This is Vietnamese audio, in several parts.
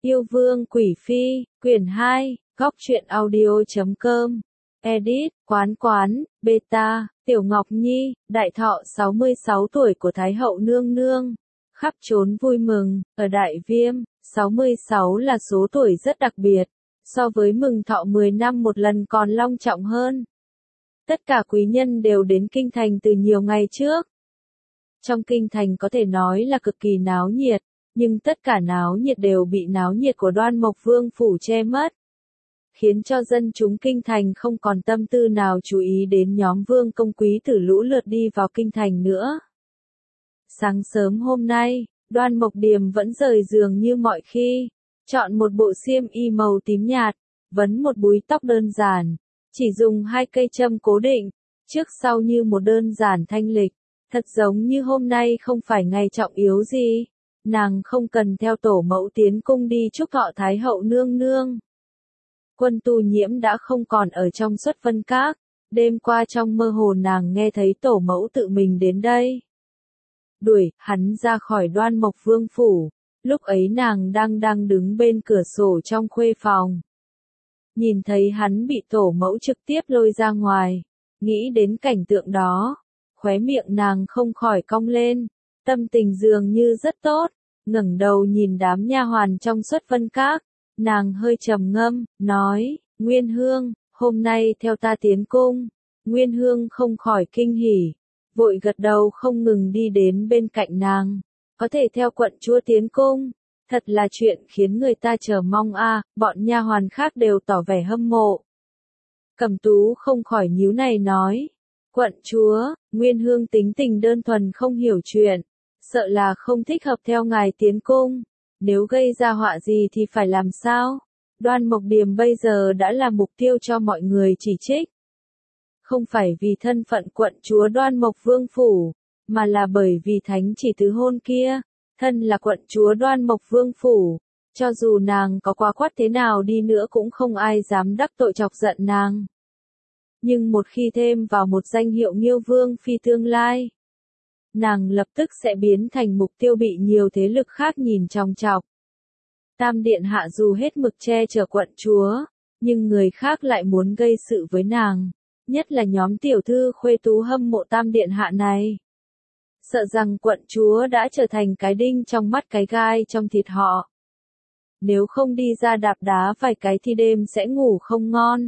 Yêu Vương Quỷ Phi, quyển 2, góc truyện audio.com. Edit, Quán, Beta, Tiểu Ngọc Nhi, đại thọ 66 tuổi của Thái hậu nương nương. Khắp trốn vui mừng, ở Đại Viêm, 66 là số tuổi rất đặc biệt, so với mừng thọ 10 năm một lần còn long trọng hơn. Tất cả quý nhân đều đến kinh thành từ nhiều ngày trước. Trong kinh thành có thể nói là cực kỳ náo nhiệt, nhưng tất cả náo nhiệt đều bị náo nhiệt của Đoan Mộc Vương phủ che mất, khiến cho dân chúng kinh thành không còn tâm tư nào chú ý đến nhóm vương công quý tử lũ lượt đi vào kinh thành nữa. Sáng sớm hôm nay, Đoan Mộc Điềm vẫn rời giường như mọi khi, chọn một bộ xiêm y màu tím nhạt, vấn một búi tóc đơn giản, chỉ dùng 2 cây châm cố định, trước sau như một đơn giản thanh lịch, thật giống như hôm nay không phải ngày trọng yếu gì, nàng không cần theo tổ mẫu tiến cung đi chúc thọ Thái hậu nương nương. Quân Tu Nhiễm đã không còn ở trong Xuất Vân Các, đêm qua trong mơ hồ nàng nghe thấy tổ mẫu tự mình đến đây. Đuổi hắn ra khỏi Đoan Mộc Vương phủ, lúc ấy nàng đang đứng bên cửa sổ trong khuê phòng. Nhìn thấy hắn bị tổ mẫu trực tiếp lôi ra ngoài, nghĩ đến cảnh tượng đó, khóe miệng nàng không khỏi cong lên, tâm tình dường như rất tốt, ngẩng đầu nhìn đám nha hoàn trong Xuất Vân Các, nàng hơi trầm ngâm, nói, Nguyên Hương, hôm nay theo ta tiến cung. Nguyên Hương không khỏi kinh hỉ, vội gật đầu không ngừng đi đến bên cạnh nàng, có thể theo quận chúa tiến cung, thật là chuyện khiến người ta chờ mong a. Bọn nha hoàn khác đều tỏ vẻ hâm mộ. Cẩm Tú không khỏi nhíu này nói, quận chúa, Nguyên Hương tính tình đơn thuần không hiểu chuyện, sợ là không thích hợp theo ngài tiến cung, nếu gây ra họa gì thì phải làm sao? Đoan Mộc Điềm bây giờ đã là mục tiêu cho mọi người chỉ trích. Không phải vì thân phận quận chúa Đoan Mộc Vương phủ, mà là bởi vì thánh chỉ tứ hôn kia, thân là quận chúa Đoan Mộc Vương phủ, cho dù nàng có quá quát thế nào đi nữa cũng không ai dám đắc tội chọc giận nàng. Nhưng một khi thêm vào một danh hiệu Nghiêu Vương phi tương lai, nàng lập tức sẽ biến thành mục tiêu bị nhiều thế lực khác nhìn chòng chọc. Tam điện hạ dù hết mực che chở quận chúa, nhưng người khác lại muốn gây sự với nàng, nhất là nhóm tiểu thư khuê tú hâm mộ tam điện hạ này. Sợ rằng quận chúa đã trở thành cái đinh trong mắt cái gai trong thịt họ. Nếu không đi ra đạp đá vài cái thì đêm sẽ ngủ không ngon.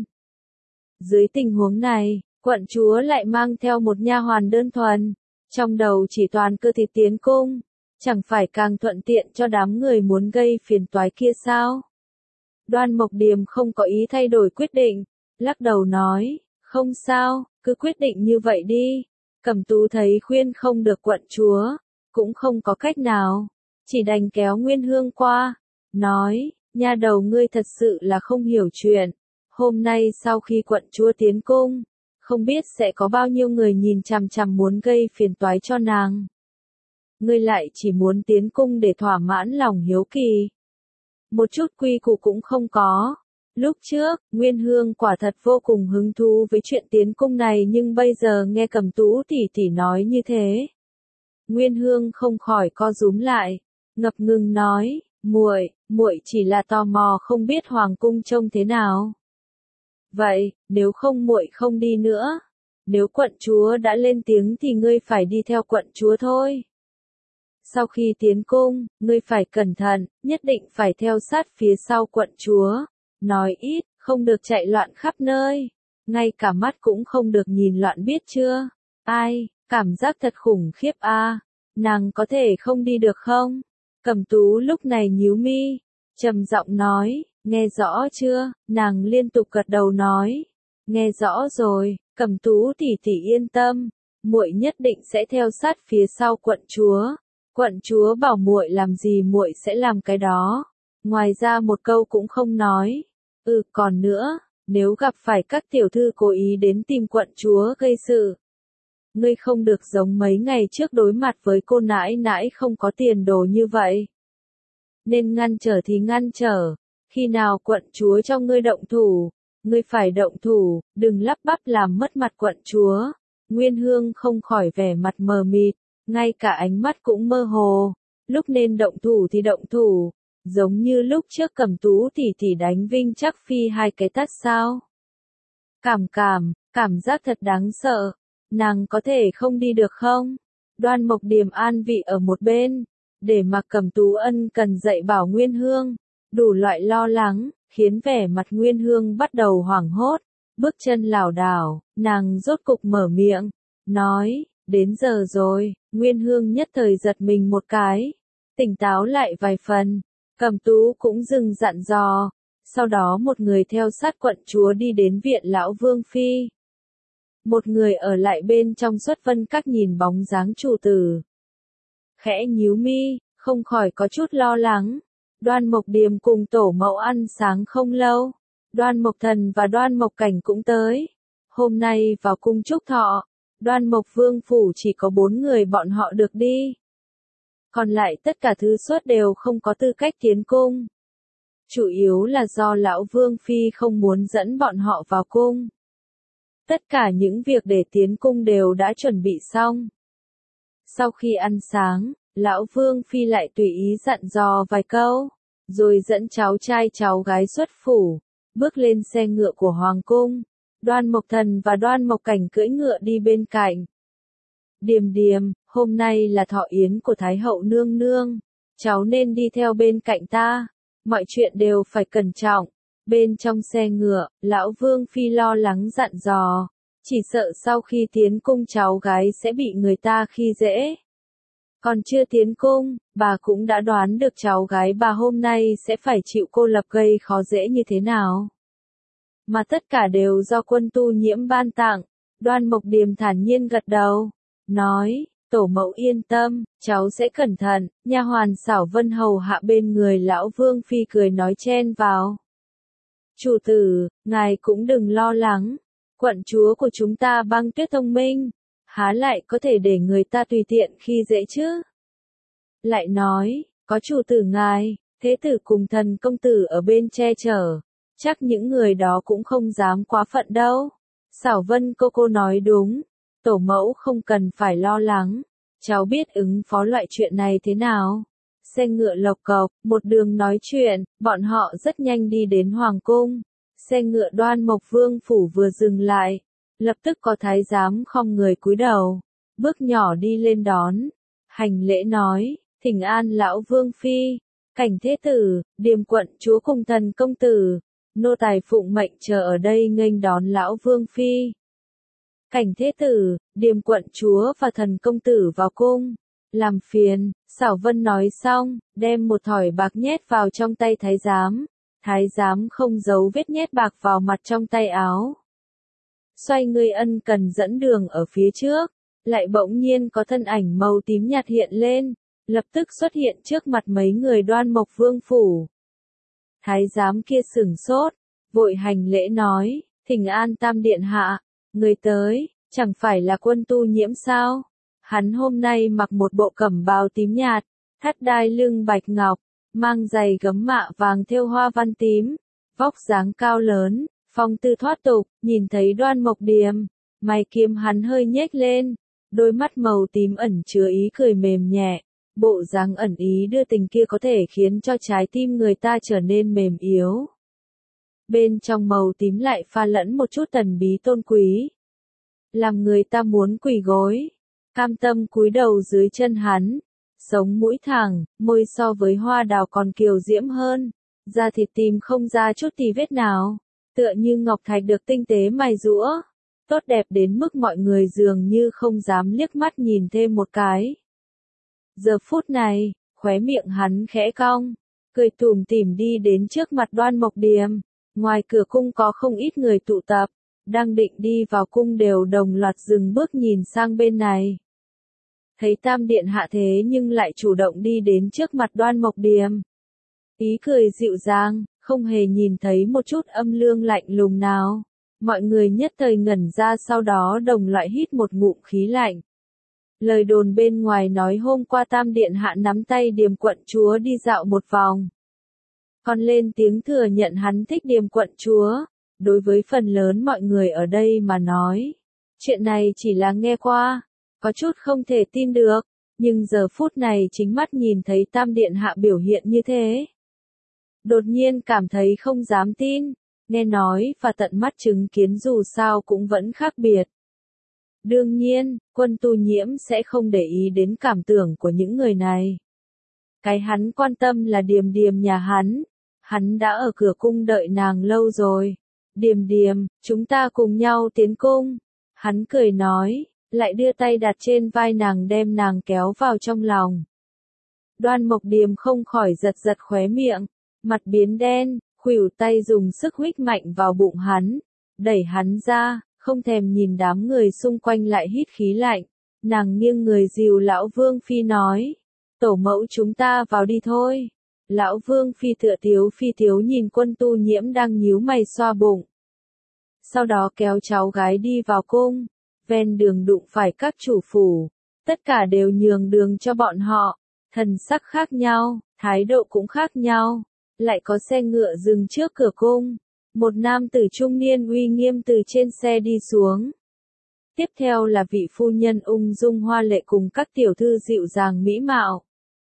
Dưới tình huống này, quận chúa lại mang theo một nha hoàn đơn thuần, trong đầu chỉ toàn cơ thịt tiến cung, chẳng phải càng thuận tiện cho đám người muốn gây phiền toái kia sao? Đoan Mộc Điềm không có ý thay đổi quyết định, lắc đầu nói, không sao, cứ quyết định như vậy đi. Cẩm Tú thấy khuyên không được quận chúa, cũng không có cách nào, chỉ đành kéo Nguyên Hương qua, nói, nha đầu ngươi thật sự là không hiểu chuyện, hôm nay sau khi quận chúa tiến cung, không biết sẽ có bao nhiêu người nhìn chằm chằm muốn gây phiền toái cho nàng. Ngươi lại chỉ muốn tiến cung để thỏa mãn lòng hiếu kỳ. Một chút quy củ cũng không có. Lúc trước, Nguyên Hương quả thật vô cùng hứng thú với chuyện tiến cung này nhưng bây giờ nghe Cẩm Tú tỷ tỷ nói như thế. Nguyên Hương không khỏi co rúm lại, ngập ngừng nói, muội chỉ là tò mò không biết hoàng cung trông thế nào. Vậy, nếu không muội không đi nữa. Nếu quận chúa đã lên tiếng thì ngươi phải đi theo quận chúa thôi. Sau khi tiến cung, ngươi phải cẩn thận, nhất định phải theo sát phía sau quận chúa. Nói ít, không được chạy loạn khắp nơi. Ngay cả mắt cũng không được nhìn loạn biết chưa? Ai, cảm giác thật khủng khiếp a. Nàng có thể không đi được không? Cẩm Tú lúc này nhíu mi, trầm giọng nói, nghe rõ chưa? Nàng liên tục gật đầu nói, nghe rõ rồi. Cẩm Tú tỷ tỷ yên tâm, muội nhất định sẽ theo sát phía sau quận chúa. Quận chúa bảo muội làm gì muội sẽ làm cái đó. Ngoài ra một câu cũng không nói. Còn nữa, nếu gặp phải các tiểu thư cố ý đến tìm quận chúa gây sự, ngươi không được giống mấy ngày trước đối mặt với cô nãi nãi không có tiền đồ như vậy. Nên ngăn trở thì ngăn trở, khi nào quận chúa cho ngươi động thủ, ngươi phải động thủ, đừng lắp bắp làm mất mặt quận chúa. Nguyên Hương không khỏi vẻ mặt mờ mịt, ngay cả ánh mắt cũng mơ hồ, lúc nên động thủ thì động thủ, Giống như lúc trước Cẩm Tú tỷ tỷ đánh Vinh Trác Phi 2 cái tát sao? Cảm giác thật đáng sợ. Nàng có thể không đi được không? Đoan Mộc Điềm an vị ở một bên, để mặc Cẩm Tú ân cần dạy bảo Nguyên Hương, đủ loại lo lắng, khiến vẻ mặt Nguyên Hương bắt đầu hoảng hốt, bước chân lảo đảo, nàng rốt cục mở miệng, nói, đến giờ rồi. Nguyên Hương nhất thời giật mình một cái, tỉnh táo lại vài phần, Cẩm Tú cũng dừng dặn dò, sau đó một người theo sát quận chúa đi đến viện lão Vương Phi. Một người ở lại bên trong Xuất Vân Các nhìn bóng dáng chủ tử. Khẽ nhíu mi, không khỏi có chút lo lắng. Đoan Mộc Điềm cùng tổ mẫu ăn sáng không lâu. Đoan Mộc Thần và Đoan Mộc Cảnh cũng tới. Hôm nay vào cung chúc thọ, Đoan Mộc Vương phủ chỉ có 4 người bọn họ được đi. Còn lại tất cả thứ suất đều không có tư cách tiến cung. Chủ yếu là do lão Vương Phi không muốn dẫn bọn họ vào cung. Tất cả những việc để tiến cung đều đã chuẩn bị xong. Sau khi ăn sáng, lão Vương Phi lại tùy ý dặn dò vài câu, rồi dẫn cháu trai cháu gái xuất phủ, bước lên xe ngựa của Hoàng cung. Đoan Mộc Thần và Đoan Mộc Cảnh cưỡi ngựa đi bên cạnh. Điềm Điềm, hôm nay là thọ yến của Thái hậu nương nương, cháu nên đi theo bên cạnh ta, mọi chuyện đều phải cẩn trọng. Bên trong xe ngựa, lão Vương Phi lo lắng dặn dò, chỉ sợ sau khi tiến cung cháu gái sẽ bị người ta khi dễ. Còn chưa tiến cung, bà cũng đã đoán được cháu gái bà hôm nay sẽ phải chịu cô lập gây khó dễ như thế nào. Mà tất cả đều do Quân Tu Nhiễm ban tặng. Đoan Mộc Điềm thản nhiên gật đầu, nói, tổ mẫu yên tâm, cháu sẽ cẩn thận. Nha hoàn Xảo Vân hầu hạ bên người lão Vương Phi cười nói chen vào. Chủ tử, ngài cũng đừng lo lắng, quận chúa của chúng ta Băng Tuyết thông minh, há lại có thể để người ta tùy tiện khi dễ chứ. Lại nói, có chủ tử ngài, thế tử cùng thần công tử ở bên che chở, chắc những người đó cũng không dám quá phận đâu. Xảo Vân cô nói đúng, tổ mẫu không cần phải lo lắng, cháu biết ứng phó loại chuyện này thế nào. Xe ngựa lộc cộc, một đường nói chuyện, bọn họ rất nhanh đi đến Hoàng cung. Xe ngựa Đoan Mộc Vương phủ vừa dừng lại, lập tức có thái giám khom người cúi đầu, bước nhỏ đi lên đón, hành lễ nói, thỉnh an lão Vương Phi, Cảnh thế tử, Điềm quận chúa cùng thần công tử, nô tài phụng mệnh chờ ở đây nghênh đón lão Vương Phi. Cảnh thế tử, Điềm quận chúa và thần công tử vào cung. Làm phiền, Xảo Vân nói xong, đem một thỏi bạc nhét vào trong tay thái giám. Thái giám không giấu vết nhét bạc vào mặt trong tay áo. Xoay người ân cần dẫn đường ở phía trước, lại bỗng nhiên có thân ảnh màu tím nhạt hiện lên, lập tức xuất hiện trước mặt mấy người Đoan Mộc Vương phủ. Thái giám kia sửng sốt, vội hành lễ nói, thỉnh an Tam điện hạ, người tới, chẳng phải là Quân Tu Nhiễm sao? Hắn hôm nay mặc một bộ cẩm bào tím nhạt, thắt đai lưng bạch ngọc, mang giày gấm mạ vàng thêu hoa văn tím, vóc dáng cao lớn, phong tư thoát tục. Nhìn thấy Đoan Mộc Điềm, mày kiếm hắn hơi nhếch lên, đôi mắt màu tím ẩn chứa ý cười mềm nhẹ, bộ dáng ẩn ý đưa tình kia có thể khiến cho trái tim người ta trở nên mềm yếu. Bên trong màu tím lại pha lẫn một chút thần bí tôn quý, làm người ta muốn quỳ gối, cam tâm cúi đầu dưới chân hắn. Sống mũi thẳng, môi so với hoa đào còn kiều diễm hơn, da thịt tìm không ra chút tì vết nào, tựa như ngọc thạch được tinh tế mài giũa, tốt đẹp đến mức mọi người dường như không dám liếc mắt nhìn thêm một cái. Giờ phút này, khóe miệng hắn khẽ cong, cười tủm tỉm đi đến trước mặt Đoan Mộc Điềm. Ngoài cửa cung có không ít người tụ tập, đang định đi vào cung đều đồng loạt dừng bước nhìn sang bên này. Thấy Tam điện hạ thế nhưng lại chủ động đi đến trước mặt Đoan Mộc Điềm. Ý cười dịu dàng, không hề nhìn thấy một chút âm lương lạnh lùng nào. Mọi người nhất thời ngẩn ra, sau đó đồng loạt hít một ngụm khí lạnh. Lời đồn bên ngoài nói hôm qua Tam điện hạ nắm tay Điềm quận chúa đi dạo một vòng. Còn lên tiếng thừa nhận hắn thích Điềm quận chúa. Đối với phần lớn mọi người ở đây mà nói, chuyện này chỉ là nghe qua, có chút không thể tin được, nhưng giờ phút này chính mắt nhìn thấy Tam điện hạ biểu hiện như thế, Đột nhiên cảm thấy không dám tin, nghe nói và tận mắt chứng kiến dù sao cũng vẫn khác biệt. Đương nhiên, Quân Tu Nhiễm sẽ không để ý đến cảm tưởng của những người này. Cái hắn quan tâm là Điềm Điềm nhà hắn đã ở cửa cung đợi nàng lâu rồi. Điềm Điềm, chúng ta cùng nhau tiến cung. Hắn cười nói, lại đưa tay đặt trên vai nàng đem nàng kéo vào trong lòng. Đoan Mộc Điềm không khỏi giật giật khóe miệng, mặt biến đen, khuỷu tay dùng sức huých mạnh vào bụng hắn, đẩy hắn ra, không thèm nhìn đám người xung quanh lại hít khí lạnh. Nàng nghiêng người dìu lão Vương Phi nói, tổ mẫu chúng ta vào đi thôi. Lão Vương Phi tựa phi thiếu nhìn Quân Tu Nhiễm đang nhíu mày xoa bụng. Sau đó kéo cháu gái đi vào cung, ven đường đụng phải các chủ phủ, tất cả đều nhường đường cho bọn họ, thần sắc khác nhau, thái độ cũng khác nhau, lại có xe ngựa dừng trước cửa cung, một nam tử trung niên uy nghiêm từ trên xe đi xuống. Tiếp theo là vị phu nhân ung dung hoa lệ cùng các tiểu thư dịu dàng mỹ mạo.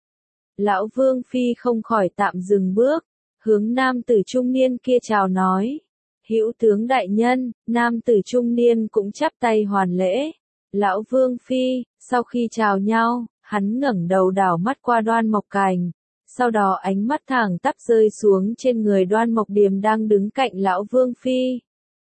Lão Vương Phi không khỏi tạm dừng bước, hướng nam tử trung niên kia chào nói. Hữu tướng đại nhân, nam tử trung niên cũng chắp tay hoàn lễ. Lão Vương Phi, sau khi chào nhau, hắn ngẩng đầu đảo mắt qua Đoan Mộc Cảnh. Sau đó ánh mắt thẳng tắp rơi xuống trên người Đoan Mộc Điềm đang đứng cạnh Lão Vương Phi.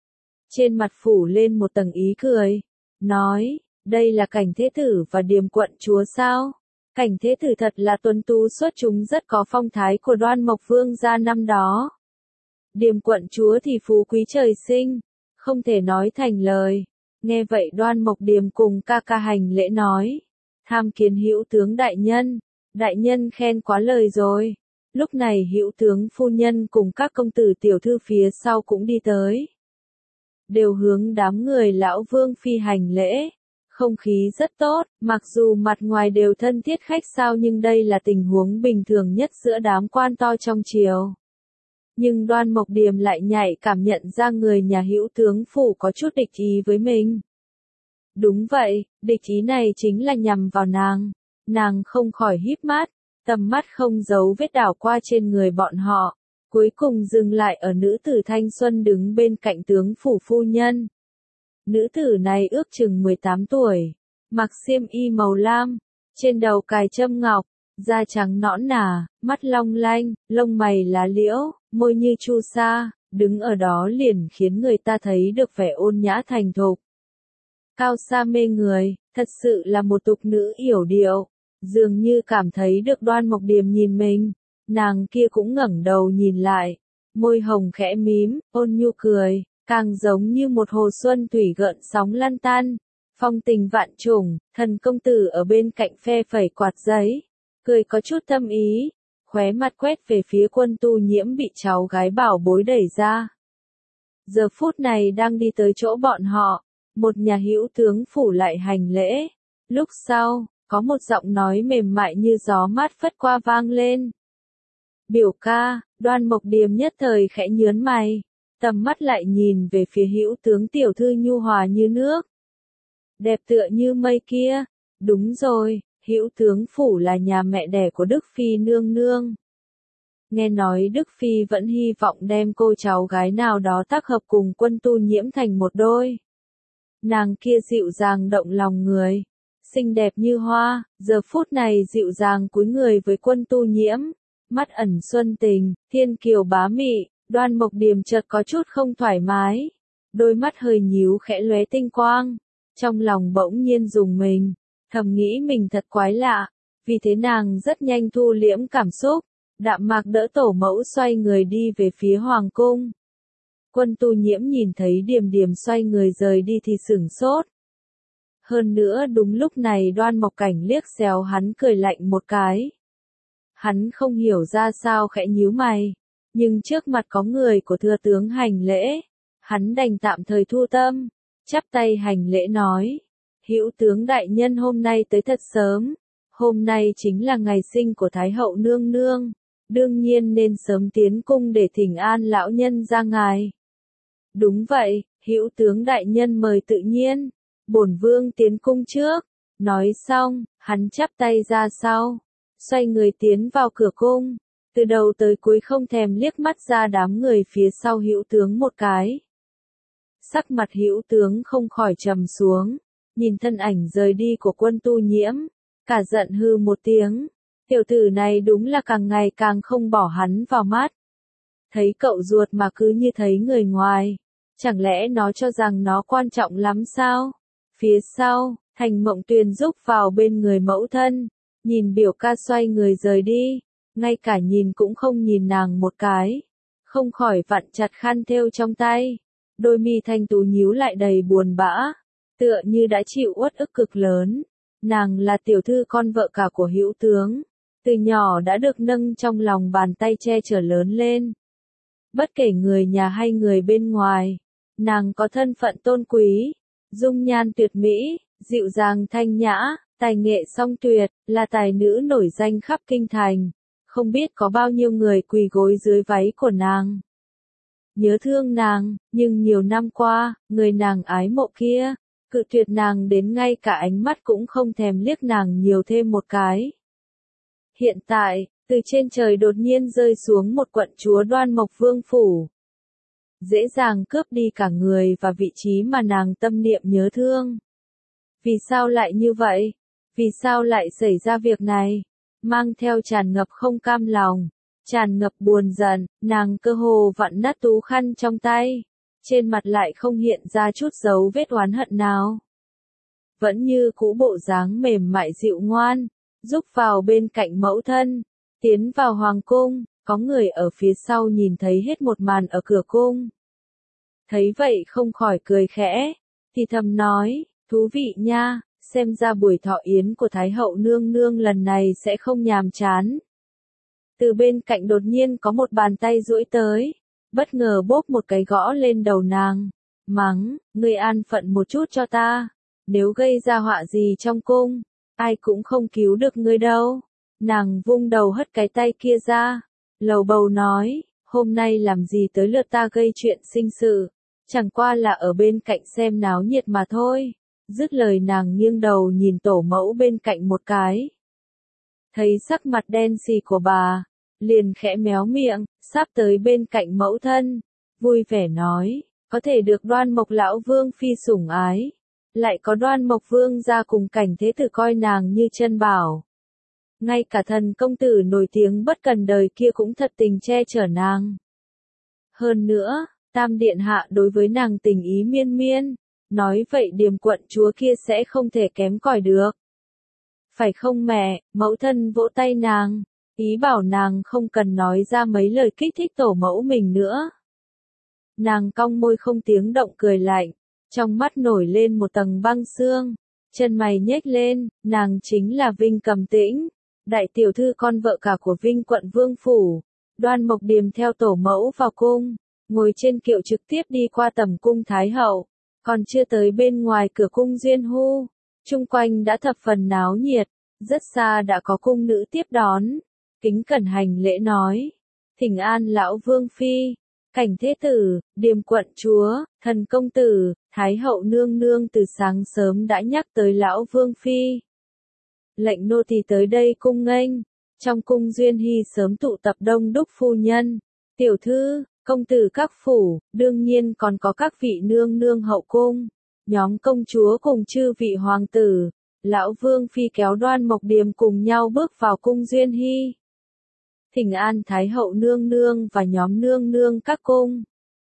Trên mặt phủ lên một tầng ý cười, nói, đây là Cảnh Thế Tử và Điềm quận chúa sao? Cảnh Thế Tử thật là tuấn tú xuất chúng rất có phong thái của Đoan Mộc Vương gia năm đó. Điềm quận chúa thì phú quý trời sinh, không thể nói thành lời. Nghe vậy Đoan Mộc Điềm cùng ca ca hành lễ nói, tham kiến hữu tướng đại nhân khen quá lời rồi. Lúc này hữu tướng phu nhân cùng các công tử tiểu thư phía sau cũng đi tới. Đều hướng đám người lão Vương Phi hành lễ. Không khí rất tốt, mặc dù mặt ngoài đều thân thiết khách sao nhưng đây là tình huống bình thường nhất giữa đám quan to trong triều. Nhưng Đoan Mộc Điềm lại nhạy cảm nhận ra người nhà hữu tướng phủ có chút địch ý với mình. Đúng vậy, địch ý này chính là nhằm vào nàng. Nàng không khỏi híp mắt, tầm mắt không giấu vết đảo qua trên người bọn họ, cuối cùng dừng lại ở nữ tử thanh xuân đứng bên cạnh tướng phủ phu nhân. Nữ tử này ước chừng 18 tuổi, mặc xiêm y màu lam, trên đầu cài châm ngọc, da trắng nõn nà, mắt long lanh, lông mày lá liễu, môi như chu sa, đứng ở đó liền khiến người ta thấy được vẻ ôn nhã thành thục. Cao sa mê người, thật sự là một tục nữ yểu điệu, dường như cảm thấy được Đoan Mộc Điềm nhìn mình, nàng kia cũng ngẩng đầu nhìn lại, môi hồng khẽ mím, ôn nhu cười, càng giống như một hồ xuân thủy gợn sóng lăn tăn, phong tình vạn trùng. Thần công tử ở bên cạnh phe phẩy quạt giấy, cười có chút tâm ý, khóe mặt quét về phía Quân Tu Nhiễm bị cháu gái bảo bối đẩy ra. Giờ phút này đang đi tới chỗ bọn họ, một nhà hữu tướng phủ lại hành lễ. Lúc sau, có một giọng nói mềm mại như gió mát phất qua vang lên. Biểu ca. Đoan Mộc Điềm nhất thời khẽ nhướng mày, tầm mắt lại nhìn về phía hữu tướng tiểu thư nhu hòa như nước, đẹp tựa như mây kia. Đúng rồi, hữu tướng phủ là nhà mẹ đẻ của Đức Phi nương nương. Nghe nói Đức Phi vẫn hy vọng đem cô cháu gái nào đó tác hợp cùng Quân Tu Nhiễm thành một đôi. Nàng kia dịu dàng động lòng người, xinh đẹp như hoa, giờ phút này dịu dàng cúi người với Quân Tu Nhiễm, mắt ẩn xuân tình, thiên kiều bá mị. Đoan Mộc Điềm chợt có chút không thoải mái, đôi mắt hơi nhíu khẽ lóe tinh quang, trong lòng bỗng nhiên rùng mình, thầm nghĩ mình thật quái lạ, vì thế nàng rất nhanh thu liễm cảm xúc, đạm mạc đỡ tổ mẫu xoay người đi về phía hoàng cung. Quân Tu Nhiễm nhìn thấy Điềm Điềm xoay người rời đi thì sửng sốt. Hơn nữa đúng lúc này Đoan Mộc Cảnh liếc xéo hắn cười lạnh một cái. Hắn không hiểu ra sao khẽ nhíu mày, nhưng trước mặt có người của thừa tướng hành lễ, hắn đành tạm thời thu tâm, chắp tay hành lễ nói, hữu tướng đại nhân hôm nay tới thật sớm, hôm nay chính là ngày sinh của Thái hậu nương nương, đương nhiên nên sớm tiến cung để thỉnh an lão nhân ra ngài. Đúng vậy, hữu tướng đại nhân mời tự nhiên, bổn vương tiến cung trước. Nói xong, hắn chắp tay ra sau, xoay người tiến vào cửa cung. từ đầu tới cuối không thèm liếc mắt ra đám người phía sau Hữu tướng một cái. Sắc mặt Hữu tướng không khỏi trầm xuống, nhìn thân ảnh rời đi của Quân Tu Nhiễm, cả giận hư một tiếng, tiểu tử này đúng là càng ngày càng không bỏ hắn vào mắt. Thấy cậu ruột mà cứ như thấy người ngoài, chẳng lẽ nó cho rằng nó quan trọng lắm sao? Phía sau, Thành Mộng Tuyền rúc vào bên người mẫu thân, nhìn biểu ca xoay người rời đi, ngay cả nhìn cũng không nhìn nàng một cái, không khỏi vặn chặt khăn thêu trong tay, đôi mi thanh tú nhíu lại đầy buồn bã, tựa như đã chịu uất ức cực lớn. Nàng là tiểu thư con vợ cả của Hữu tướng, từ nhỏ đã được nâng trong lòng bàn tay che chở lớn lên. Bất kể người nhà hay người bên ngoài, nàng có thân phận tôn quý, dung nhan tuyệt mỹ, dịu dàng thanh nhã, tài nghệ song tuyệt, là tài nữ nổi danh khắp kinh thành, không biết có bao nhiêu người quỳ gối dưới váy của nàng. Nhớ thương nàng, nhưng nhiều năm qua, người nàng ái mộ kia, cự tuyệt nàng đến ngay cả ánh mắt cũng không thèm liếc nàng nhiều thêm một cái. Hiện tại, từ trên trời đột nhiên rơi xuống một quận chúa Đoan Mộc Vương phủ. Dễ dàng cướp đi cả người và vị trí mà nàng tâm niệm nhớ thương. Vì sao lại như vậy? Vì sao lại xảy ra việc này? Mang theo tràn ngập không cam lòng, tràn ngập buồn giận, nàng cơ hồ vặn nát tú khăn trong tay. Trên mặt lại không hiện ra chút dấu vết oán hận nào. Vẫn như cũ bộ dáng mềm mại dịu ngoan, rúc vào bên cạnh mẫu thân, tiến vào hoàng cung, có người ở phía sau nhìn thấy hết một màn ở cửa cung. Thấy vậy không khỏi cười khẽ, thì thầm nói, thú vị nha, xem ra buổi thọ yến của Thái hậu nương nương lần này sẽ không nhàm chán. Từ bên cạnh đột nhiên có một bàn tay duỗi tới, bất ngờ bóp một cái gõ lên đầu nàng, mắng, ngươi an phận một chút cho ta, nếu gây ra họa gì trong cung, ai cũng không cứu được ngươi đâu. Nàng vung đầu hất cái tay kia ra, lầu bầu nói, hôm nay làm gì tới lượt ta gây chuyện sinh sự, chẳng qua là ở bên cạnh xem náo nhiệt mà thôi. Dứt lời nàng nghiêng đầu nhìn tổ mẫu bên cạnh một cái. Thấy sắc mặt đen xì của bà, liền khẽ méo miệng, sắp tới bên cạnh mẫu thân, vui vẻ nói, có thể được Đoan Mộc lão vương phi sủng ái, lại có Đoan Mộc vương gia cùng cảnh thế tử coi nàng như chân bảo. Ngay cả thần công tử nổi tiếng bất cần đời kia cũng thật tình che chở nàng. Hơn nữa, Tam điện hạ đối với nàng tình ý miên miên, nói vậy Điềm quận chúa kia sẽ không thể kém cỏi được. Phải không mẹ? Mẫu thân vỗ tay nàng, ý bảo nàng không cần nói ra mấy lời kích thích tổ mẫu mình nữa. Nàng cong môi không tiếng động cười lạnh, trong mắt nổi lên một tầng băng xương, chân mày nhếch lên, nàng chính là Vinh Cầm Tĩnh, đại tiểu thư con vợ cả của Vinh quận vương phủ. Đoan Mộc Điềm theo tổ mẫu vào cung, ngồi trên kiệu trực tiếp đi qua tầm cung Thái hậu, còn chưa tới bên ngoài cửa cung Diên Hu, chung quanh đã thập phần náo nhiệt, rất xa đã có cung nữ tiếp đón, kính cẩn hành lễ nói, thỉnh an lão vương phi, cảnh thế tử, Điềm quận chúa, thần công tử, Thái hậu nương nương từ sáng sớm đã nhắc tới lão vương phi. Lệnh nô tỳ tới đây cung nghênh. Trong cung Duyên Hy sớm tụ tập đông đúc phu nhân, tiểu thư, công tử các phủ, đương nhiên còn có các vị nương nương hậu cung, nhóm công chúa cùng chư vị hoàng tử. Lão vương phi kéo Đoan Mộc Điềm cùng nhau bước vào cung Duyên Hy. Thỉnh an Thái hậu nương nương và nhóm nương nương các cung.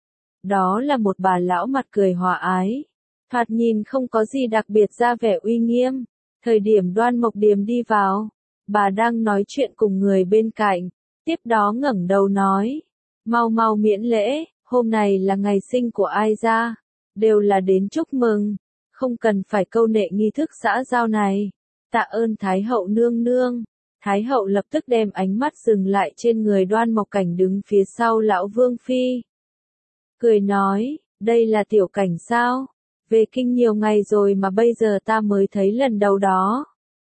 Đó là một bà lão mặt cười hòa ái, thoạt nhìn không có gì đặc biệt ra vẻ uy nghiêm. Thời điểm Đoan Mộc Điềm đi vào, bà đang nói chuyện cùng người bên cạnh, tiếp đó ngẩng đầu nói, mau mau miễn lễ, hôm này là ngày sinh của ai ra, đều là đến chúc mừng, không cần phải câu nệ nghi thức xã giao này, tạ ơn Thái hậu nương nương. Thái hậu lập tức đem ánh mắt dừng lại trên người Đoan Mộc Cảnh đứng phía sau lão vương phi. Cười nói, đây là tiểu cảnh sao? Về kinh nhiều ngày rồi mà bây giờ ta mới thấy lần đầu đó.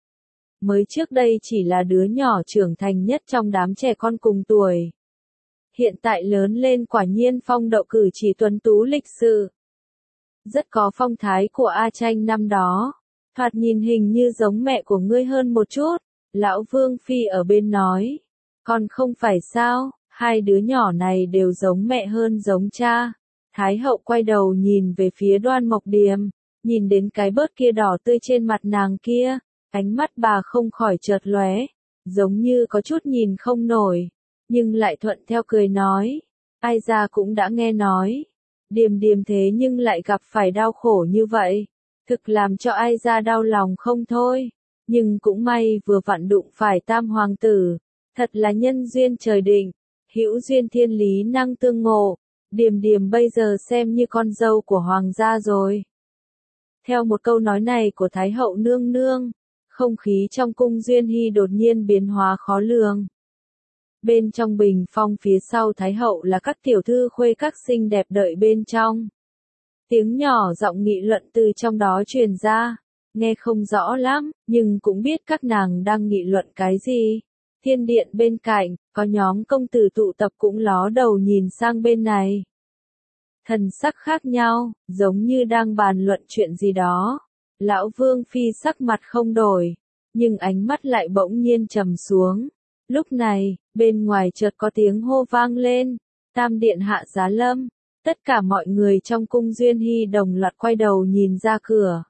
Mới trước đây chỉ là đứa nhỏ trưởng thành nhất trong đám trẻ con cùng tuổi. Hiện tại lớn lên quả nhiên phong độ cử chỉ tuấn tú lịch sự. Rất có phong thái của A Tranh năm đó. Thoạt nhìn hình như giống mẹ của ngươi hơn một chút. Lão Vương Phi ở bên nói. Còn không phải sao, hai đứa nhỏ này đều giống mẹ hơn giống cha. Thái hậu quay đầu nhìn về phía Đoan Mộc Điềm, nhìn đến cái bớt kia đỏ tươi trên mặt nàng kia, ánh mắt bà không khỏi chợt lóe, giống như có chút nhìn không nổi, nhưng lại thuận theo cười nói, ai ra cũng đã nghe nói, Điềm Điềm thế nhưng lại gặp phải đau khổ như vậy, thực làm cho ai ra đau lòng không thôi, nhưng cũng may vừa vặn đụng phải tam hoàng tử, thật là nhân duyên trời định, hữu duyên thiên lý năng tương ngộ, Điềm Điềm bây giờ xem như con dâu của hoàng gia rồi. Theo một câu nói này của Thái hậu nương nương, không khí trong cung Duyên Hy đột nhiên biến hóa khó lường. Bên trong bình phong phía sau Thái hậu là các tiểu thư khuê các xinh đẹp đợi bên trong. Tiếng nhỏ giọng nghị luận từ trong đó truyền ra, nghe không rõ lắm, nhưng cũng biết các nàng đang nghị luận cái gì. Thiên điện bên cạnh, có nhóm công tử tụ tập cũng ló đầu nhìn sang bên này. Thần sắc khác nhau, giống như đang bàn luận chuyện gì đó. Lão Vương Phi sắc mặt không đổi, nhưng ánh mắt lại bỗng nhiên trầm xuống. Lúc này, bên ngoài chợt có tiếng hô vang lên, Tam điện hạ giá lâm. Tất cả mọi người trong cung Duyên Hy đồng loạt quay đầu nhìn ra cửa.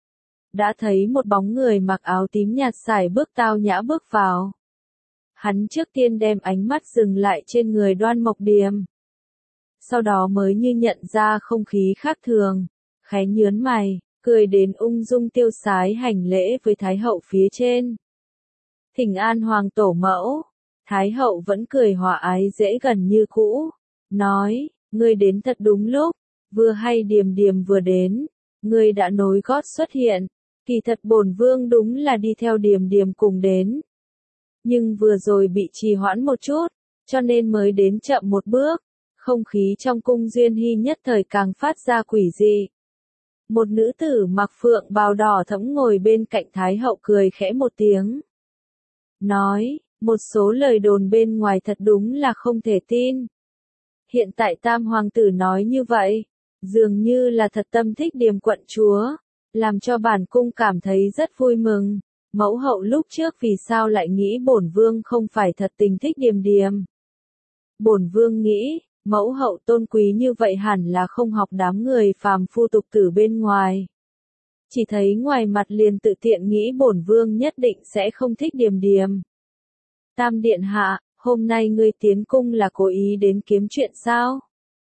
Đã thấy một bóng người mặc áo tím nhạt sải bước tao nhã bước vào. Hắn trước tiên đem ánh mắt dừng lại trên người Đoan Mộc Điềm. Sau đó mới như nhận ra không khí khác thường, khẽ nhướng mày, cười đến ung dung tiêu sái hành lễ với Thái hậu phía trên. Thỉnh an hoàng tổ mẫu, Thái hậu vẫn cười hòa ái dễ gần như cũ, nói, ngươi đến thật đúng lúc, vừa hay Điềm Điềm vừa đến, ngươi đã nối gót xuất hiện, kỳ thật bổn vương đúng là đi theo Điềm Điềm cùng đến. Nhưng vừa rồi bị trì hoãn một chút, cho nên mới đến chậm một bước, không khí trong cung Duyên Hy nhất thời càng phát ra quỷ dị. Một nữ tử mặc phượng bào đỏ thẫm ngồi bên cạnh Thái hậu cười khẽ một tiếng. Nói, một số lời đồn bên ngoài thật đúng là không thể tin. Hiện tại tam hoàng tử nói như vậy, dường như là thật tâm thích Điềm quận chúa, làm cho bản cung cảm thấy rất vui mừng. Mẫu hậu lúc trước vì sao lại nghĩ bổn vương không phải thật tình thích Điềm Điềm? Bổn vương nghĩ, mẫu hậu tôn quý như vậy hẳn là không học đám người phàm phu tục tử bên ngoài. Chỉ thấy ngoài mặt liền tự tiện nghĩ bổn vương nhất định sẽ không thích Điềm Điềm. Tam điện hạ, hôm nay ngươi tiến cung là cố ý đến kiếm chuyện sao?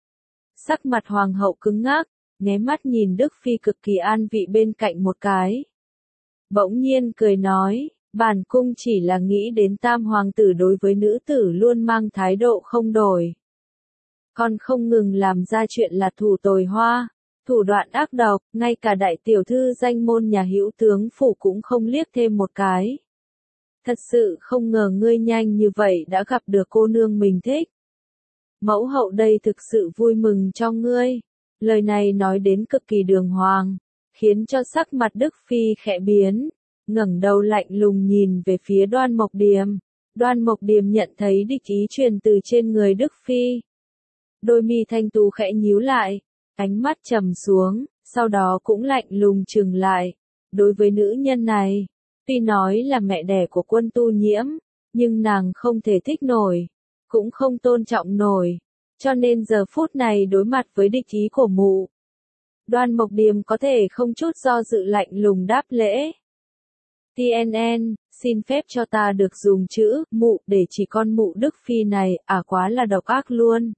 Sắc mặt hoàng hậu cứng ngắc, nghé mắt nhìn Đức Phi cực kỳ an vị bên cạnh một cái. Bỗng nhiên cười nói, bản cung chỉ là nghĩ đến tam hoàng tử đối với nữ tử luôn mang thái độ không đổi. Còn không ngừng làm ra chuyện là thủ tồi hoa, thủ đoạn ác độc, ngay cả đại tiểu thư danh môn nhà hữu tướng phủ cũng không liếc thêm một cái. Thật sự không ngờ ngươi nhanh như vậy đã gặp được cô nương mình thích. Mẫu hậu đây thực sự vui mừng cho ngươi. Lời này nói đến cực kỳ đường hoàng, khiến cho sắc mặt Đức Phi khẽ biến, ngẩng đầu lạnh lùng nhìn về phía Đoan Mộc Điềm. Đoan Mộc Điềm nhận thấy địch ý truyền từ trên người Đức Phi. Đôi mi thanh tú khẽ nhíu lại, ánh mắt trầm xuống, sau đó cũng lạnh lùng trừng lại. Đối với nữ nhân này, tuy nói là mẹ đẻ của Quân Tu Nhiễm, nhưng nàng không thể thích nổi, cũng không tôn trọng nổi, cho nên giờ phút này đối mặt với địch ý của mụ. Đoan Mộc Điềm có thể không chút do dự lạnh lùng đáp lễ. TNN, xin phép cho ta được dùng chữ mụ để chỉ con mụ Đức Phi này, quá là độc ác luôn.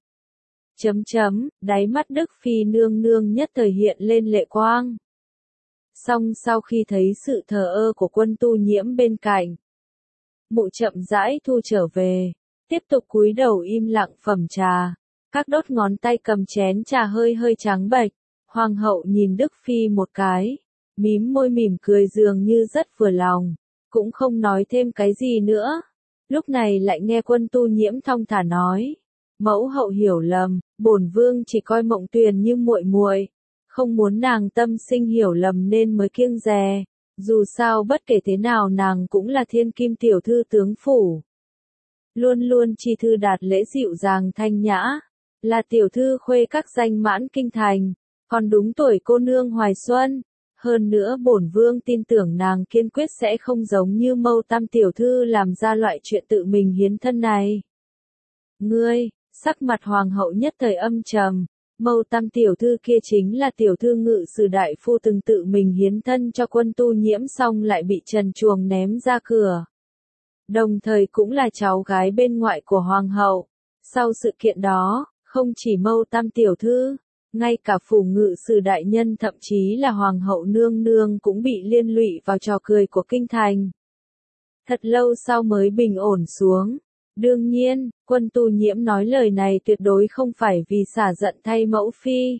Đáy mắt Đức Phi nương nương nhất thời hiện lên lệ quang. Song sau khi thấy sự thờ ơ của Quân Tu Nhiễm bên cạnh, mụ chậm rãi thu trở về, tiếp tục cúi đầu im lặng phẩm trà, các đốt ngón tay cầm chén trà hơi hơi trắng bệch. Hoàng hậu nhìn Đức Phi một cái, mím môi mỉm cười dường như rất vừa lòng, cũng không nói thêm cái gì nữa. Lúc này lại nghe Quân Tu Nhiễm thong thả nói, mẫu hậu hiểu lầm, bổn vương chỉ coi Mộng Tuyền như muội muội, không muốn nàng tâm sinh hiểu lầm nên mới kiêng dè. Dù sao bất kể thế nào nàng cũng là thiên kim tiểu thư tướng phủ, luôn luôn chi thư đạt lễ dịu dàng thanh nhã, là tiểu thư khuê các danh mãn kinh thành, còn đúng tuổi cô nương hoài xuân, Hơn nữa bổn vương tin tưởng nàng kiên quyết sẽ không giống như Mâu Tam tiểu thư làm ra loại chuyện tự mình hiến thân này. Ngươi, sắc mặt hoàng hậu nhất thời âm trầm, Mâu Tam tiểu thư kia chính là tiểu thư Ngự Sử đại phu từng tự mình hiến thân cho Quân Tu Nhiễm xong lại bị trần truồng ném ra cửa. Đồng thời cũng là cháu gái bên ngoại của hoàng hậu. Sau sự kiện đó, không chỉ Mâu Tam tiểu thư, ngay cả phủ Ngự Sử đại nhân thậm chí là hoàng hậu nương nương cũng bị liên lụy vào trò cười của kinh thành. Thật lâu sau mới bình ổn xuống. Đương nhiên, Quân Tu Nhiễm nói lời này tuyệt đối không phải vì xả giận thay mẫu phi,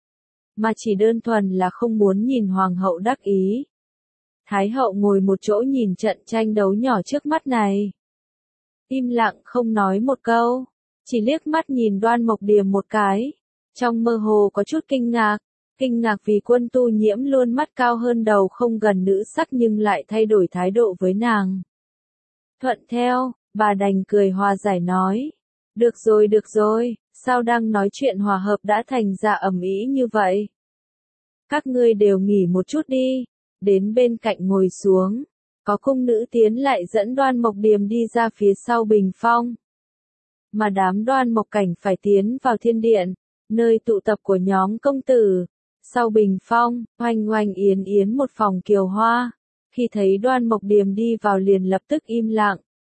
mà chỉ đơn thuần là không muốn nhìn hoàng hậu đắc ý. Thái hậu ngồi một chỗ nhìn trận tranh đấu nhỏ trước mắt này. Im lặng không nói một câu, chỉ liếc mắt nhìn Đoan Mộc Điềm một cái. Trong mơ hồ có chút kinh ngạc vì Quân Tu Nhiễm luôn mắt cao hơn đầu không gần nữ sắc nhưng lại thay đổi thái độ với nàng. Thuận theo, bà đành cười hòa giải nói. Được rồi, sao đang nói chuyện hòa hợp đã thành ra ầm ĩ như vậy? Các ngươi đều nghỉ một chút đi, đến bên cạnh ngồi xuống. Có cung nữ tiến lại dẫn Đoan Mộc Điềm đi ra phía sau bình phong. Mà đám Đoan Mộc Cảnh phải tiến vào thiên điện, nơi tụ tập của nhóm công tử. Sau bình phong, oanh oanh yến yến một phòng kiều hoa. Khi thấy Đoan Mộc Điềm đi vào liền lập tức im lặng.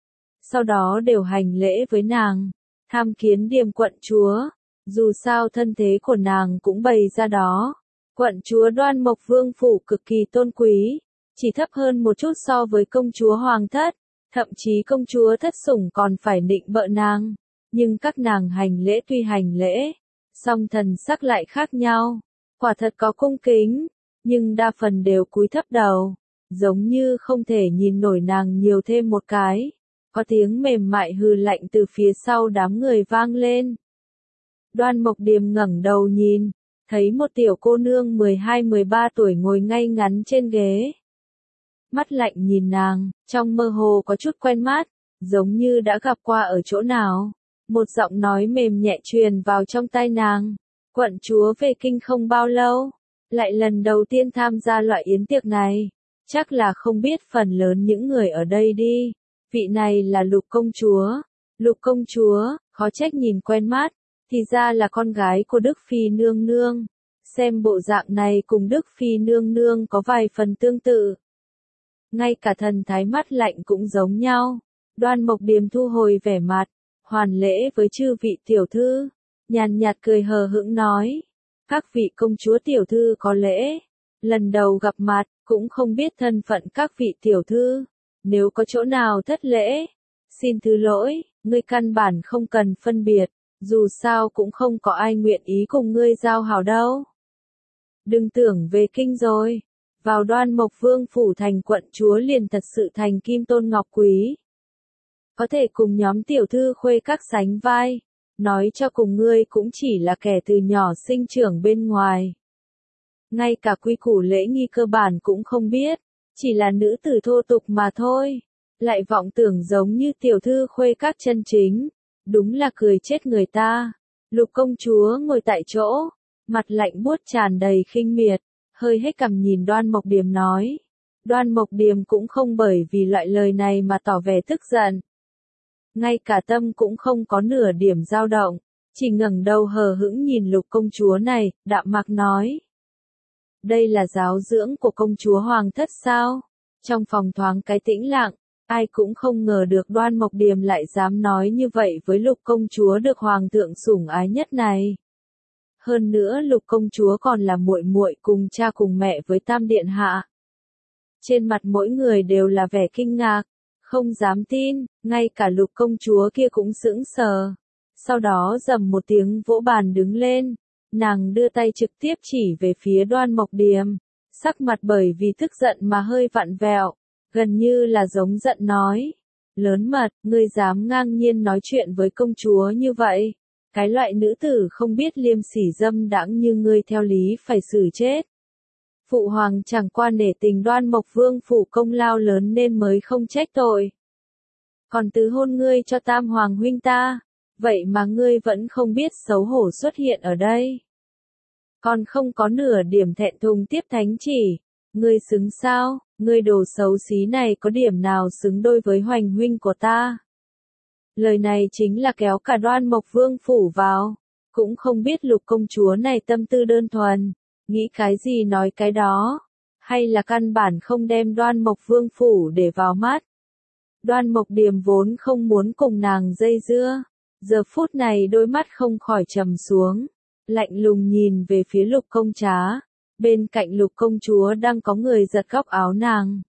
Sau đó đều hành lễ với nàng, tham kiến Điềm quận chúa. Dù sao thân thế của nàng cũng bày ra đó. Quận chúa Đoan Mộc Vương phủ cực kỳ tôn quý, chỉ thấp hơn một chút so với công chúa hoàng thất, thậm chí công chúa thất sủng còn phải nịnh bợ nàng. Nhưng các nàng hành lễ tuy hành lễ, song thần sắc lại khác nhau. Quả thật có cung kính, nhưng đa phần đều cúi thấp đầu, giống như không thể nhìn nổi nàng nhiều thêm một cái. Có tiếng mềm mại hừ lạnh từ phía sau đám người vang lên. Đoan Mộc Điềm ngẩng đầu nhìn, thấy một tiểu cô nương 12-13 tuổi ngồi ngay ngắn trên ghế. Mắt lạnh nhìn nàng, trong mơ hồ có chút quen mắt, giống như đã gặp qua ở chỗ nào. Một giọng nói mềm nhẹ truyền vào trong tai nàng. Quận chúa về kinh không bao lâu, lại lần đầu tiên tham gia loại yến tiệc này. Chắc là không biết phần lớn những người ở đây đi. Vị này là Lục công chúa. Lục công chúa, khó trách nhìn quen mắt, thì ra là con gái của Đức Phi nương nương. Xem bộ dạng này cùng Đức Phi nương nương có vài phần tương tự. Ngay cả thần thái mắt lạnh cũng giống nhau. Đoan Mộc Điềm thu hồi vẻ mặt, hoàn lễ với chư vị tiểu thư, nhàn nhạt cười hờ hững nói. Các vị công chúa tiểu thư có lễ, lần đầu gặp mặt, cũng không biết thân phận các vị tiểu thư. Nếu có chỗ nào thất lễ, xin thứ lỗi, ngươi căn bản không cần phân biệt, dù sao cũng không có ai nguyện ý cùng ngươi giao hảo đâu. Đừng tưởng về kinh rồi, vào Đoan Mộc Vương phủ thành quận chúa liền thật sự thành kim tôn ngọc quý. Có thể cùng nhóm tiểu thư khuê các sánh vai, nói cho cùng ngươi cũng chỉ là kẻ từ nhỏ sinh trưởng bên ngoài. Ngay cả quy củ lễ nghi cơ bản cũng không biết, chỉ là nữ tử thô tục mà thôi. Lại vọng tưởng giống như tiểu thư khuê các chân chính, đúng là cười chết người ta. Lục công chúa ngồi tại chỗ, mặt lạnh buốt tràn đầy khinh miệt, hơi hết cằm nhìn Đoan Mộc Điềm nói. Đoan Mộc Điềm cũng không bởi vì loại lời này mà tỏ vẻ tức giận. Ngay cả tâm cũng không có nửa điểm dao động, chỉ ngẩng đầu hờ hững nhìn Lục công chúa này, đạm mạc nói. Đây là giáo dưỡng của công chúa hoàng thất sao? Trong phòng thoáng cái tĩnh lặng, ai cũng không ngờ được Đoan Mộc Điềm lại dám nói như vậy với Lục công chúa được hoàng thượng sủng ái nhất này. Hơn nữa Lục công chúa còn là muội muội cùng cha cùng mẹ với Tam điện hạ. Trên mặt mỗi người đều là vẻ kinh ngạc, không dám tin, ngay cả Lục công chúa kia cũng sững sờ. Sau đó rầm một tiếng vỗ bàn đứng lên, nàng đưa tay trực tiếp chỉ về phía Đoan Mộc Điềm, sắc mặt bởi vì tức giận mà hơi vặn vẹo, gần như là giống giận nói. Lớn mật, ngươi dám ngang nhiên nói chuyện với công chúa như vậy. Cái loại nữ tử không biết liêm sỉ dâm đãng như ngươi theo lý phải xử chết. Phụ hoàng chẳng qua nể tình Đoan Mộc Vương phủ công lao lớn nên mới không trách tội. Còn tứ hôn ngươi cho Tam hoàng huynh ta, vậy mà ngươi vẫn không biết xấu hổ xuất hiện ở đây. Còn không có nửa điểm thẹn thùng tiếp thánh chỉ, Ngươi xứng sao, ngươi đồ xấu xí này có điểm nào xứng đôi với Hoành huynh của ta? Lời này chính là kéo cả Đoan Mộc Vương phủ vào, cũng không biết Lục công chúa này tâm tư đơn thuần, nghĩ cái gì nói cái đó, hay là căn bản không đem Đoan Mộc Vương phủ để vào mắt. Đoan Mộc Điềm vốn không muốn cùng nàng dây dưa, giờ phút này đôi mắt không khỏi trầm xuống, lạnh lùng nhìn về phía Lục công trá, bên cạnh Lục công chúa đang có người giật góc áo nàng.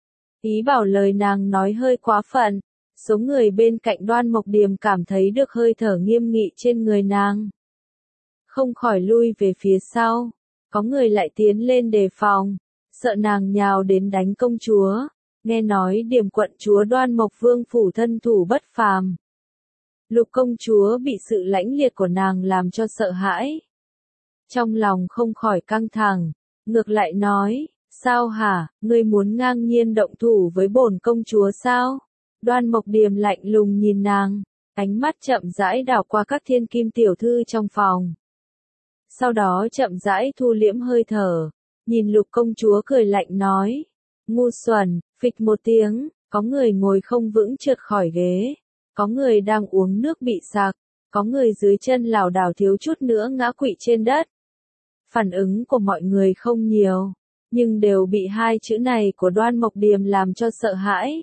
Ý bảo lời nàng nói hơi quá phận, số người bên cạnh Đoan Mộc Điềm cảm thấy được hơi thở nghiêm nghị trên người nàng. Không khỏi lui về phía sau, có người lại tiến lên đề phòng, sợ nàng nhào đến đánh công chúa, nghe nói Điềm quận chúa Đoan Mộc Vương phủ thân thủ bất phàm. Lục công chúa bị sự lãnh liệt của nàng làm cho sợ hãi. Trong lòng không khỏi căng thẳng, ngược lại nói, sao hả, ngươi muốn ngang nhiên động thủ với bổn công chúa sao? Đoan Mộc Điềm lạnh lùng nhìn nàng, ánh mắt chậm rãi đảo qua các thiên kim tiểu thư trong phòng. Sau đó chậm rãi thu liễm hơi thở, nhìn Lục công chúa cười lạnh nói, ngu xuẩn, phịch một tiếng, có người ngồi không vững trượt khỏi ghế, có người đang uống nước bị sặc, có người dưới chân lảo đảo thiếu chút nữa ngã quỵ trên đất. Phản ứng của mọi người không nhiều, nhưng đều bị hai chữ này của Đoan Mộc Điềm làm cho sợ hãi.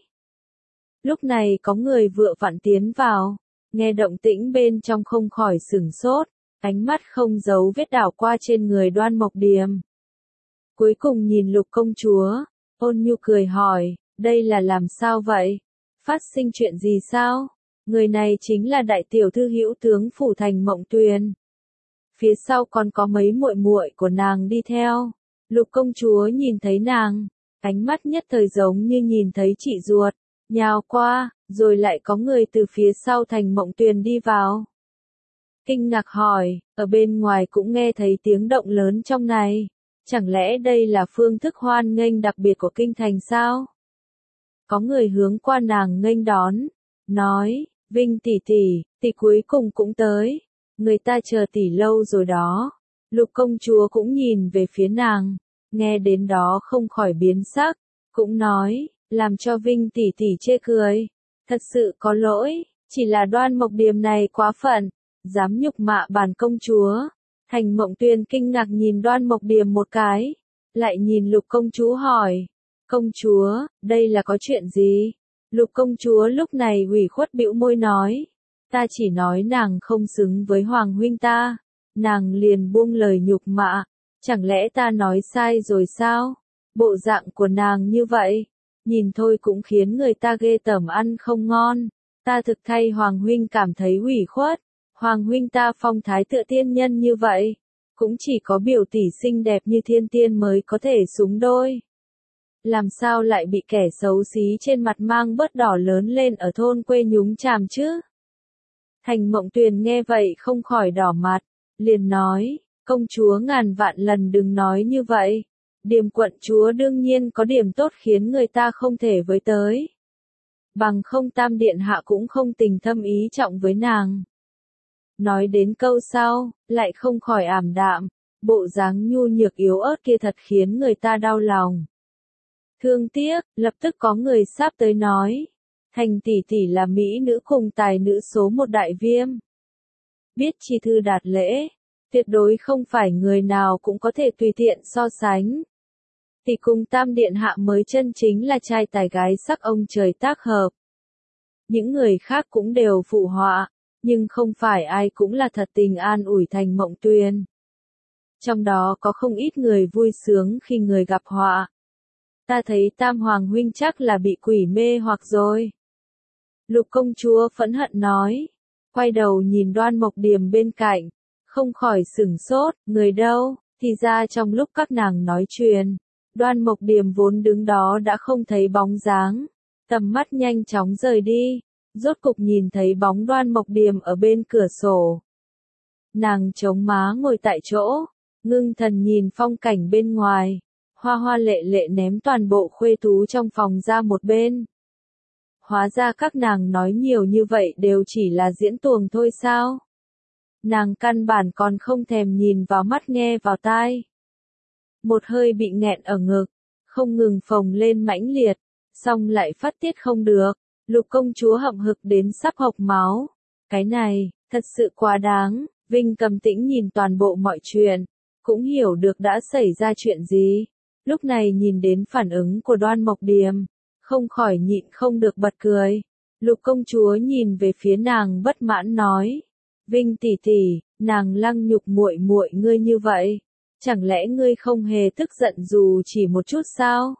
Lúc này có người vựa vặn tiến vào, nghe động tĩnh bên trong không khỏi sửng sốt, ánh mắt không giấu vết đảo qua trên người Đoan Mộc Điềm. Cuối cùng nhìn Lục công chúa, ôn nhu cười hỏi, đây là làm sao vậy? Phát sinh chuyện gì sao? Người này chính là đại tiểu thư hữu tướng phủ Thành Mộng Tuyền. Phía sau còn có mấy muội muội của nàng đi theo. Lục công chúa nhìn thấy nàng, ánh mắt nhất thời giống như nhìn thấy chị ruột, nhào qua, rồi lại có người từ phía sau Thành Mộng Tuyền đi vào. Kinh ngạc hỏi, ở bên ngoài cũng nghe thấy tiếng động lớn trong này, chẳng lẽ đây là phương thức hoan nghênh đặc biệt của kinh thành sao? Có người hướng qua nàng nghênh đón, nói, Vinh tỷ tỷ cuối cùng cũng tới, người ta chờ tỷ lâu rồi đó. Lục công chúa cũng nhìn về phía nàng, nghe đến đó không khỏi biến sắc, cũng nói, làm cho Vinh tỷ tỷ chê cười, thật sự có lỗi, chỉ là Đoan Mộc Điềm này quá phận, dám nhục mạ bản công chúa. Thành Mộng Tuyền kinh ngạc nhìn Đoan Mộc Điềm một cái, lại nhìn Lục công chúa hỏi, công chúa, đây là có chuyện gì? Lục công chúa lúc này ủy khuất bĩu môi nói, ta chỉ nói nàng không xứng với Hoàng huynh ta, nàng liền buông lời nhục mạ, chẳng lẽ ta nói sai rồi sao? Bộ dạng của nàng như vậy, nhìn thôi cũng khiến người ta ghê tởm ăn không ngon, ta thực thay Hoàng huynh cảm thấy ủy khuất, Hoàng huynh ta phong thái tựa tiên nhân như vậy, cũng chỉ có biểu tỷ xinh đẹp như thiên tiên mới có thể xứng đôi. Làm sao lại bị kẻ xấu xí trên mặt mang bớt đỏ lớn lên ở thôn quê nhúng chàm chứ? Thành Mộng Tuyền nghe vậy không khỏi đỏ mặt, liền nói, công chúa ngàn vạn lần đừng nói như vậy. Điềm quận chúa đương nhiên có điểm tốt khiến người ta không thể với tới. Bằng không Tam điện hạ cũng không tình thâm ý trọng với nàng. Nói đến câu sau, lại không khỏi ảm đạm, bộ dáng nhu nhược yếu ớt kia thật khiến người ta đau lòng. Thương tiếc, lập tức có người sắp tới nói, Thành tỷ tỷ là mỹ nữ cùng tài nữ số một đại viêm. Biết chi thư đạt lễ, tuyệt đối không phải người nào cũng có thể tùy tiện so sánh. Tỷ cùng Tam điện hạ mới chân chính là trai tài gái sắc ông trời tác hợp. Những người khác cũng đều phụ họa, nhưng không phải ai cũng là thật tình an ủi Thành Mộng Tuyền. Trong đó có không ít người vui sướng khi người gặp họa. Ta thấy Tam Hoàng huynh chắc là bị quỷ mê hoặc rồi. Lục công chúa phẫn hận nói, quay đầu nhìn Đoan Mộc Điềm bên cạnh, không khỏi sửng sốt, người đâu, thì ra trong lúc các nàng nói chuyện, Đoan Mộc Điềm vốn đứng đó đã không thấy bóng dáng, tầm mắt nhanh chóng rời đi, rốt cục nhìn thấy bóng Đoan Mộc Điềm ở bên cửa sổ. Nàng chống má ngồi tại chỗ, ngưng thần nhìn phong cảnh bên ngoài, hoa hoa lệ lệ ném toàn bộ khuê thú trong phòng ra một bên. Hóa ra các nàng nói nhiều như vậy đều chỉ là diễn tuồng thôi sao? Nàng căn bản còn không thèm nhìn vào mắt nghe vào tai. Một hơi bị nghẹn ở ngực, không ngừng phồng lên mãnh liệt, xong lại phát tiết không được. Lục công chúa hậm hực đến sắp hộc máu. Cái này, thật sự quá đáng. Vinh Cầm Tĩnh nhìn toàn bộ mọi chuyện, cũng hiểu được đã xảy ra chuyện gì. Lúc này nhìn đến phản ứng của Đoan Mộc Điềm, không khỏi nhịn không được bật cười. Lục công chúa nhìn về phía nàng bất mãn nói, Vinh tỷ tỷ, nàng lăng nhục muội muội ngươi như vậy, chẳng lẽ ngươi không hề tức giận dù chỉ một chút sao?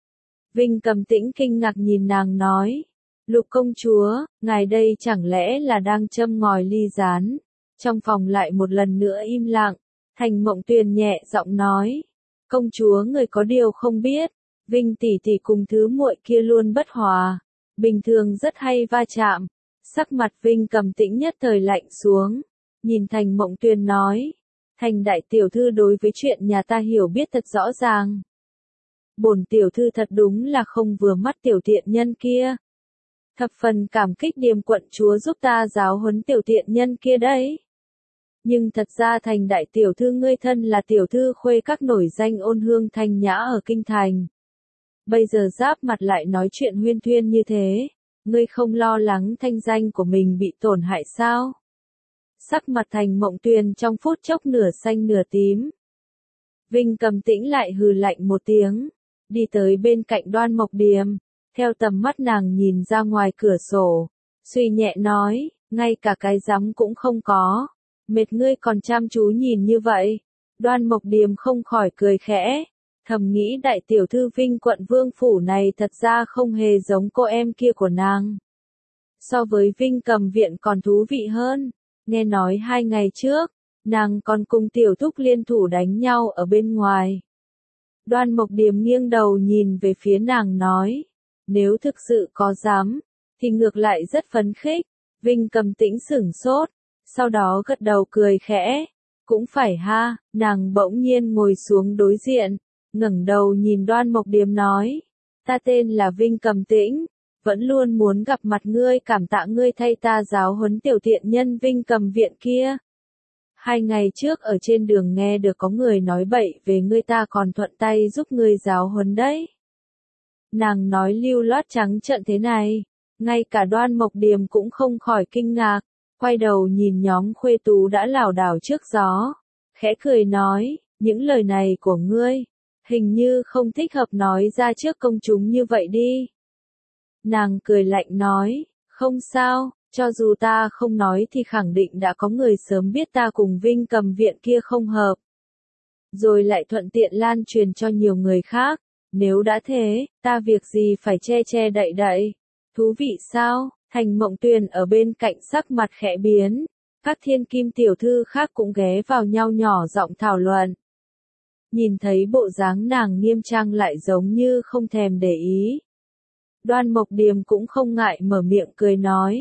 Vinh Cầm Tĩnh kinh ngạc nhìn nàng nói, Lục công chúa, ngài đây chẳng lẽ là đang châm ngòi ly gián? Trong phòng lại một lần nữa im lặng, Thành Mộng Tuyền nhẹ giọng nói, công chúa người có điều không biết, Vinh tỷ tỷ cùng thứ muội kia luôn bất hòa, bình thường rất hay va chạm. Sắc mặt Vinh Cầm Tĩnh nhất thời lạnh xuống, nhìn Thành Mộng Tuyền nói, Thành đại tiểu thư đối với chuyện nhà ta hiểu biết thật rõ ràng. Bổn tiểu thư thật đúng là không vừa mắt tiểu tiện nhân kia. Thập phần cảm kích Điềm quận chúa giúp ta giáo huấn tiểu tiện nhân kia đấy. Nhưng thật ra Thành đại tiểu thư ngươi thân là tiểu thư khuê các nổi danh ôn hương thanh nhã ở kinh thành. Bây giờ giáp mặt lại nói chuyện huyên thuyên như thế, ngươi không lo lắng thanh danh của mình bị tổn hại sao? Sắc mặt Thành Mộng Tuyền trong phút chốc nửa xanh nửa tím. Vinh Cầm Tĩnh lại hừ lạnh một tiếng, đi tới bên cạnh Đoan Mộc Điềm, theo tầm mắt nàng nhìn ra ngoài cửa sổ, suy nhẹ nói, ngay cả cái rắm cũng không có, mệt ngươi còn chăm chú nhìn như vậy. Đoan Mộc Điềm không khỏi cười khẽ, thầm nghĩ đại tiểu thư Vinh quận vương phủ này thật ra không hề giống cô em kia của nàng. So với Vinh Cầm viện còn thú vị hơn, nghe nói 2 ngày trước, nàng còn cùng tiểu thúc liên thủ đánh nhau ở bên ngoài. Đoan Mộc Điềm nghiêng đầu nhìn về phía nàng nói, nếu thực sự có dám, thì ngược lại rất phấn khích. Vinh Cầm Tĩnh sửng sốt, sau đó gật đầu cười khẽ, cũng phải ha. Nàng bỗng nhiên ngồi xuống đối diện, ngẩng đầu nhìn Đoan Mộc Điềm nói, ta tên là Vinh Cầm Tĩnh, vẫn luôn muốn gặp mặt ngươi, cảm tạ ngươi thay ta giáo huấn tiểu thiện nhân Vinh Cầm viện kia. 2 ngày trước ở trên đường nghe được có người nói bậy về ngươi, ta còn thuận tay giúp ngươi giáo huấn đấy. Nàng nói lưu loát trắng trợn thế này, ngay cả Đoan Mộc Điềm cũng không khỏi kinh ngạc, quay đầu nhìn nhóm khuê tú đã lảo đảo trước gió, khẽ cười nói, những lời này của ngươi, hình như không thích hợp nói ra trước công chúng như vậy đi. Nàng cười lạnh nói, không sao, cho dù ta không nói thì khẳng định đã có người sớm biết ta cùng Vinh Cầm viện kia không hợp. Rồi lại thuận tiện lan truyền cho nhiều người khác, nếu đã thế, ta việc gì phải che che đậy đậy. Thú vị sao? Thành Mộng Tuyền ở bên cạnh sắc mặt khẽ biến, các thiên kim tiểu thư khác cũng ghé vào nhau nhỏ giọng thảo luận. Nhìn thấy bộ dáng nàng nghiêm trang lại giống như không thèm để ý. Đoan Mộc Điềm cũng không ngại mở miệng cười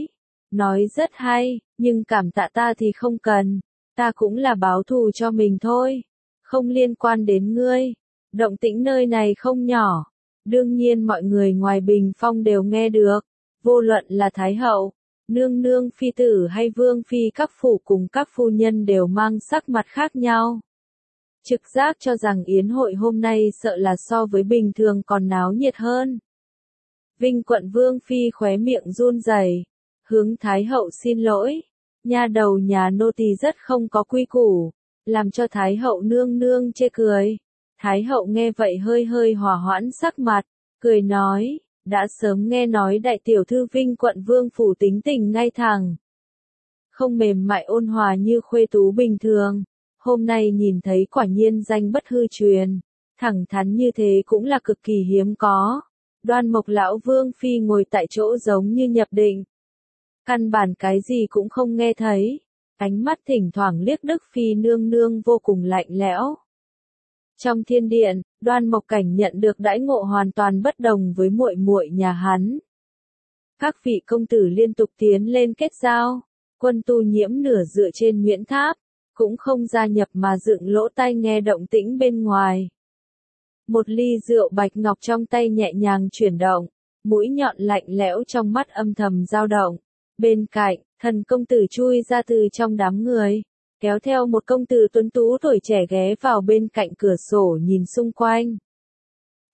nói rất hay, nhưng cảm tạ ta thì không cần, ta cũng là báo thù cho mình thôi, không liên quan đến ngươi. Động tĩnh nơi này không nhỏ, đương nhiên mọi người ngoài bình phong đều nghe được, vô luận là Thái hậu, nương nương phi tử hay vương phi các phủ cùng các phu nhân đều mang sắc mặt khác nhau. Trực giác cho rằng yến hội hôm nay sợ là so với bình thường còn náo nhiệt hơn. Vinh quận vương phi khóe miệng run rẩy, hướng Thái hậu xin lỗi, nha đầu nhà nô tỳ rất không có quy củ, làm cho Thái hậu nương nương chê cười. Thái hậu nghe vậy hơi hơi hòa hoãn sắc mặt, cười nói, đã sớm nghe nói đại tiểu thư Vinh quận vương phủ tính tình ngay thẳng, không mềm mại ôn hòa như khuê tú bình thường, hôm nay nhìn thấy quả nhiên danh bất hư truyền, thẳng thắn như thế cũng là cực kỳ hiếm có. Đoan Mộc lão vương phi ngồi tại chỗ giống như nhập định, căn bản cái gì cũng không nghe thấy, ánh mắt thỉnh thoảng liếc Đức phi nương nương vô cùng lạnh lẽo. Trong thiên điện, Đoan Mộc Cảnh nhận được đãi ngộ hoàn toàn bất đồng với muội muội nhà hắn. Các vị công tử liên tục tiến lên kết giao, Quân Tu Nhiễm nửa dựa trên Nguyễn Tháp, cũng không gia nhập mà dựng lỗ tai nghe động tĩnh bên ngoài. Một ly rượu bạch ngọc trong tay nhẹ nhàng chuyển động, mũi nhọn lạnh lẽo trong mắt âm thầm dao động. Bên cạnh, Thần công tử chui ra từ trong đám người, kéo theo một công tử tuấn tú tuổi trẻ ghé vào bên cạnh cửa sổ nhìn xung quanh.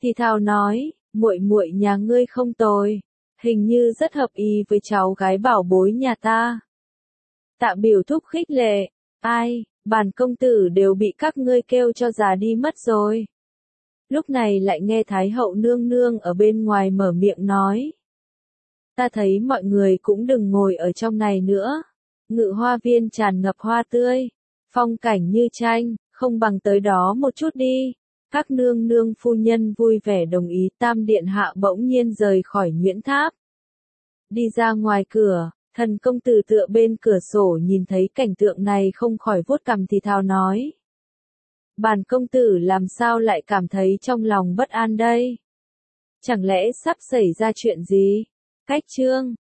Thì thào nói, muội muội nhà ngươi không tồi, hình như rất hợp ý với cháu gái bảo bối nhà ta. Tạ Biểu thúc khích lệ, ai, bản công tử đều bị các ngươi kêu cho già đi mất rồi. Lúc này lại nghe Thái hậu nương nương ở bên ngoài mở miệng nói. Ta thấy mọi người cũng đừng ngồi ở trong này nữa. Ngự hoa viên tràn ngập hoa tươi, phong cảnh như tranh, không bằng tới đó một chút đi. Các nương nương phu nhân vui vẻ đồng ý. Tam điện hạ bỗng nhiên rời khỏi Nguyễn Tháp. Đi ra ngoài cửa, thần công tử tựa bên cửa sổ nhìn thấy cảnh tượng này không khỏi vuốt cằm thì thào nói. Bản công tử làm sao lại cảm thấy trong lòng bất an đây? Chẳng lẽ sắp xảy ra chuyện gì? Cách chương